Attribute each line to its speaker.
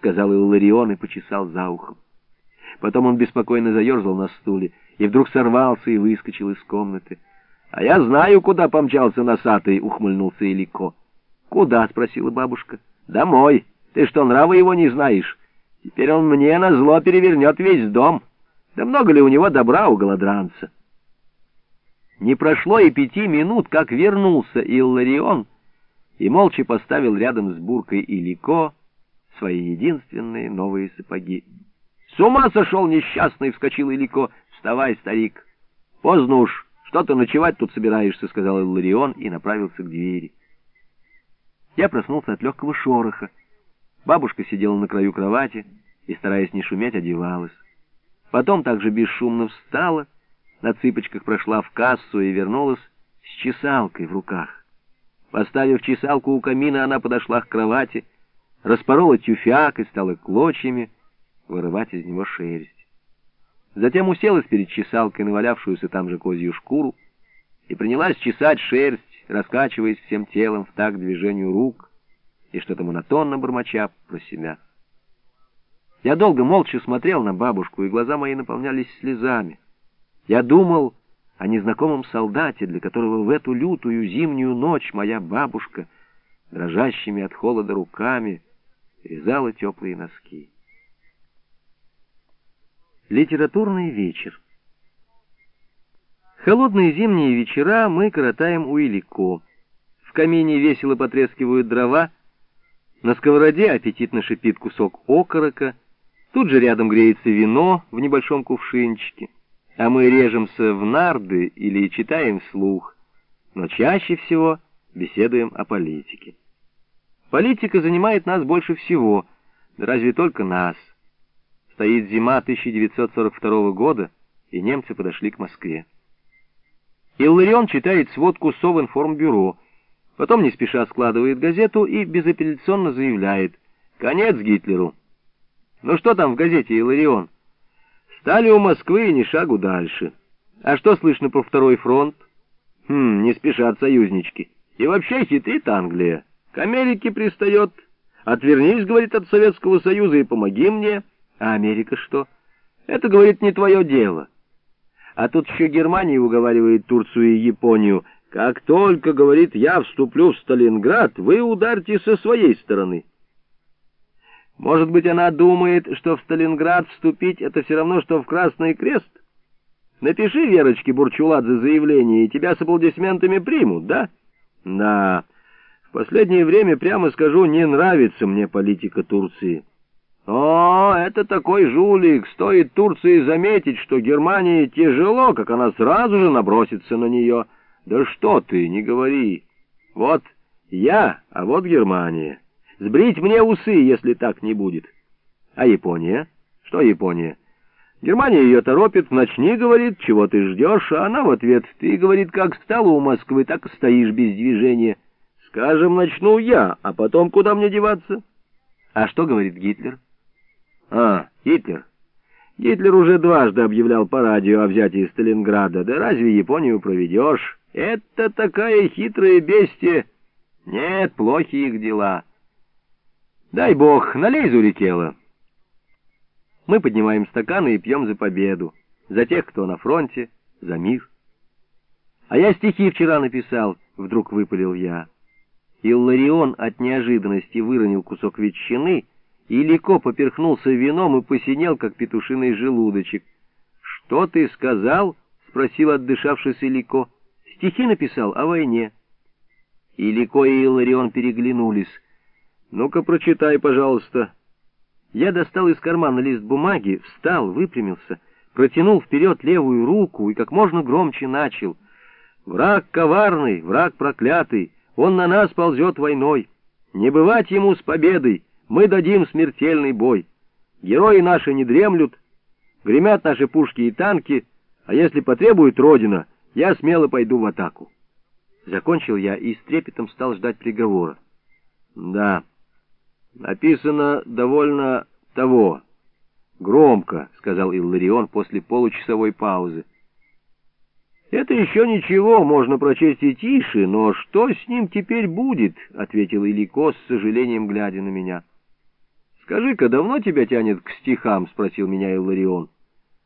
Speaker 1: сказал Илларион и почесал за ухом. Потом он беспокойно заерзал на стуле и вдруг сорвался и выскочил из комнаты. — А я знаю, куда помчался носатый, — ухмыльнулся Илико. — Куда? — спросила бабушка. — Домой. Ты что, нравы его не знаешь? Теперь он мне назло перевернет весь дом. Да много ли у него добра, у голодранца? Не прошло и 5 минут, как вернулся Илларион и молча поставил рядом с буркой Илико свои единственные новые сапоги. — С ума сошел несчастный! — вскочил Илико. — Вставай, старик. — Поздно уж. Что ты ночевать тут собираешься? — сказал Илларион и направился к двери. Я проснулся от легкого шороха. Бабушка сидела на краю кровати и, стараясь не шуметь, одевалась. Потом также бесшумно встала, на цыпочках прошла в кассу и вернулась с чесалкой в руках. Поставив чесалку у камина, она подошла к кровати, распорола тюфяк и стала клочьями вырывать из него шерсть. Затем уселась перед чесалкой, навалявшуюся там же козью шкуру, и принялась чесать шерсть, раскачиваясь всем телом в такт движению рук и что-то монотонно бормоча про себя. Я долго молча смотрел на бабушку, и глаза мои наполнялись слезами. Я думал о незнакомом солдате, для которого в эту лютую зимнюю ночь моя бабушка дрожащими от холода руками вязала теплые носки. Литературный вечер. Холодные зимние вечера мы коротаем у Илико. В камине весело потрескивают дрова, на сковороде аппетитно шипит кусок окорока, тут же рядом греется вино в небольшом кувшинчике, а мы режемся в нарды или читаем вслух, но чаще всего беседуем о политике. Политика занимает нас больше всего, да разве только нас. Стоит зима 1942 года, и немцы подошли к Москве. Илларион читает сводку Совинформбюро, потом не спеша складывает газету и безапелляционно заявляет: «Конец Гитлеру». Ну что там в газете, Илларион? Стали у Москвы и ни шагу дальше. А что слышно про второй фронт? Не спешат союзнички. И вообще хитрит Англия. К Америке пристает. Отвернись, говорит, от Советского Союза и помоги мне. А Америка что? Это, говорит, не твое дело. А тут еще Германия уговаривает Турцию и Японию. Как только, говорит, я вступлю в Сталинград, вы ударьте со своей стороны. Может быть, она думает, что в Сталинград вступить — это все равно, что в Красный Крест? Напиши Верочке Бурчуладзе заявление, и тебя с аплодисментами примут, да? Да. В последнее время, прямо скажу, не нравится мне политика Турции. О, это такой жулик. Стоит Турции заметить, что Германии тяжело, как она сразу же набросится на нее. Да что ты, не говори. Вот я, а вот Германия. Сбрить мне усы, если так не будет. А Япония? Что Япония? Германия ее торопит. Начни, говорит, чего ты ждешь, а она в ответ: ты, говорит, как стала у Москвы, так и стоишь без движения. Скажем, начну я, а потом куда мне деваться? А что говорит Гитлер? Гитлер. Гитлер уже дважды объявлял по радио о взятии Сталинграда. Да разве Японию проведешь? Это такая хитрая бестия. Нет, плохи их дела. Дай бог, налей, Зурикела. Мы поднимаем стаканы и пьем за победу. За тех, кто на фронте, за мир. А я стихи вчера написал, вдруг выпалил я. Илларион от неожиданности выронил кусок ветчины, и Илико поперхнулся вином и посинел, как петушиный желудочек. «Что ты сказал?» — спросил отдышавшийся Илико. «Стихи написал о войне». Илико и Илларион переглянулись. «Ну-ка, прочитай, пожалуйста». Я достал из кармана лист бумаги, встал, выпрямился, протянул вперед левую руку и как можно громче начал. «Враг коварный, враг проклятый, он на нас ползет войной. Не бывать ему с победой, мы дадим смертельный бой. Герои наши не дремлют, гремят наши пушки и танки, а если потребует Родина, я смело пойду в атаку». Закончил я и с трепетом стал ждать приговора. «Да, написано довольно того. Громко», — сказал Илларион после получасовой паузы. «Это еще ничего, можно прочесть и тише, но что с ним теперь будет?» — ответил Илико с сожалением, глядя на меня. «Скажи-ка, давно тебя тянет к стихам?» — спросил меня Илларион.